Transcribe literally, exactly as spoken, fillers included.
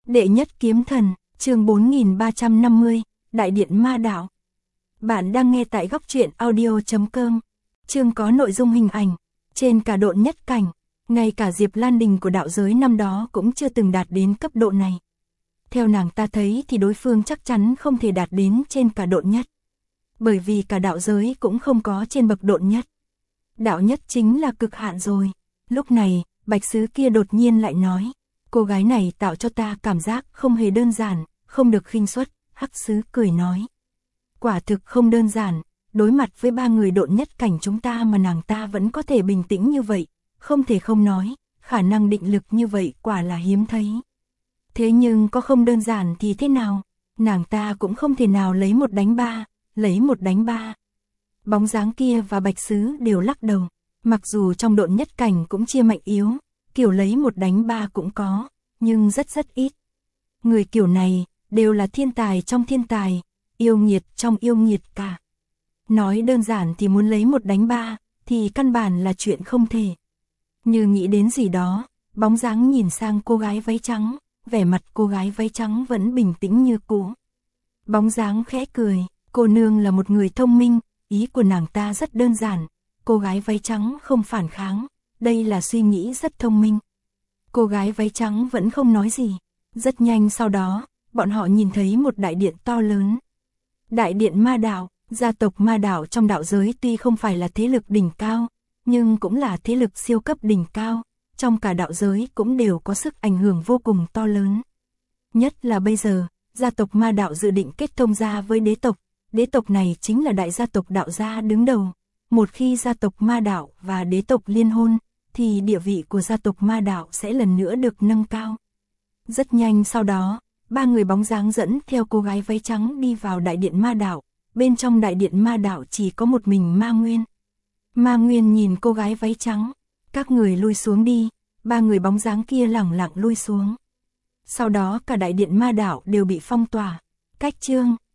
Đệ nhất kiếm thần, chương bốn nghìn ba trăm năm mươi, Đại điện ma đạo. Bạn đang nghe tại góc truyện audio chấm com. Chương có nội dung hình ảnh, trên cả độn nhất cảnh, ngay cả Diệp Lan Đình của đạo giới năm đó cũng chưa từng đạt đến cấp độ này. Theo nàng ta thấy thì đối phương chắc chắn không thể đạt đến trên cả độn nhất. Bởi vì cả đạo giới cũng không có trên bậc độn nhất. Đạo nhất chính là cực hạn rồi. Lúc này, bạch sứ kia đột nhiên lại nói, cô gái này tạo cho ta cảm giác không hề đơn giản, không được khinh suất. Hắc sứ cười nói, quả thực không đơn giản, đối mặt với ba người độn nhất cảnh chúng ta mà nàng ta vẫn có thể bình tĩnh như vậy, không thể không nói, khả năng định lực như vậy quả là hiếm thấy. Thế nhưng có không đơn giản thì thế nào, nàng ta cũng không thể nào lấy một đánh ba, lấy một đánh ba. Bóng dáng kia và bạch sứ đều lắc đầu, mặc dù trong độn nhất cảnh cũng chia mạnh yếu, kiểu lấy một đánh ba cũng có, nhưng rất rất ít. Người kiểu này, đều là thiên tài trong thiên tài, yêu nghiệt trong yêu nghiệt cả. Nói đơn giản thì muốn lấy một đánh ba, thì căn bản là chuyện không thể. Như nghĩ đến gì đó, bóng dáng nhìn sang cô gái váy trắng, vẻ mặt cô gái váy trắng vẫn bình tĩnh như cũ. Bóng dáng khẽ cười, cô nương là một người thông minh, ý của nàng ta rất đơn giản, cô gái váy trắng không phản kháng, đây là suy nghĩ rất thông minh. Cô gái váy trắng vẫn không nói gì, rất nhanh sau đó, bọn họ nhìn thấy một đại điện to lớn. Đại điện ma đạo, gia tộc ma đạo trong đạo giới tuy không phải là thế lực đỉnh cao, nhưng cũng là thế lực siêu cấp đỉnh cao, trong cả đạo giới cũng đều có sức ảnh hưởng vô cùng to lớn. Nhất là bây giờ, gia tộc ma đạo dự định kết thông gia với đế tộc, đế tộc này chính là đại gia tộc đạo gia đứng đầu. Một khi gia tộc ma đạo và đế tộc liên hôn, thì địa vị của gia tộc ma đạo sẽ lần nữa được nâng cao. Rất nhanh sau đó, ba người bóng dáng dẫn theo cô gái váy trắng đi vào đại điện ma đạo, bên trong đại điện ma đạo chỉ có một mình Ma Nguyên. Ma Nguyên nhìn cô gái váy trắng, các người lui xuống đi, ba người bóng dáng kia lẳng lặng lui xuống. Sau đó cả đại điện ma đạo đều bị phong tỏa, cách chương,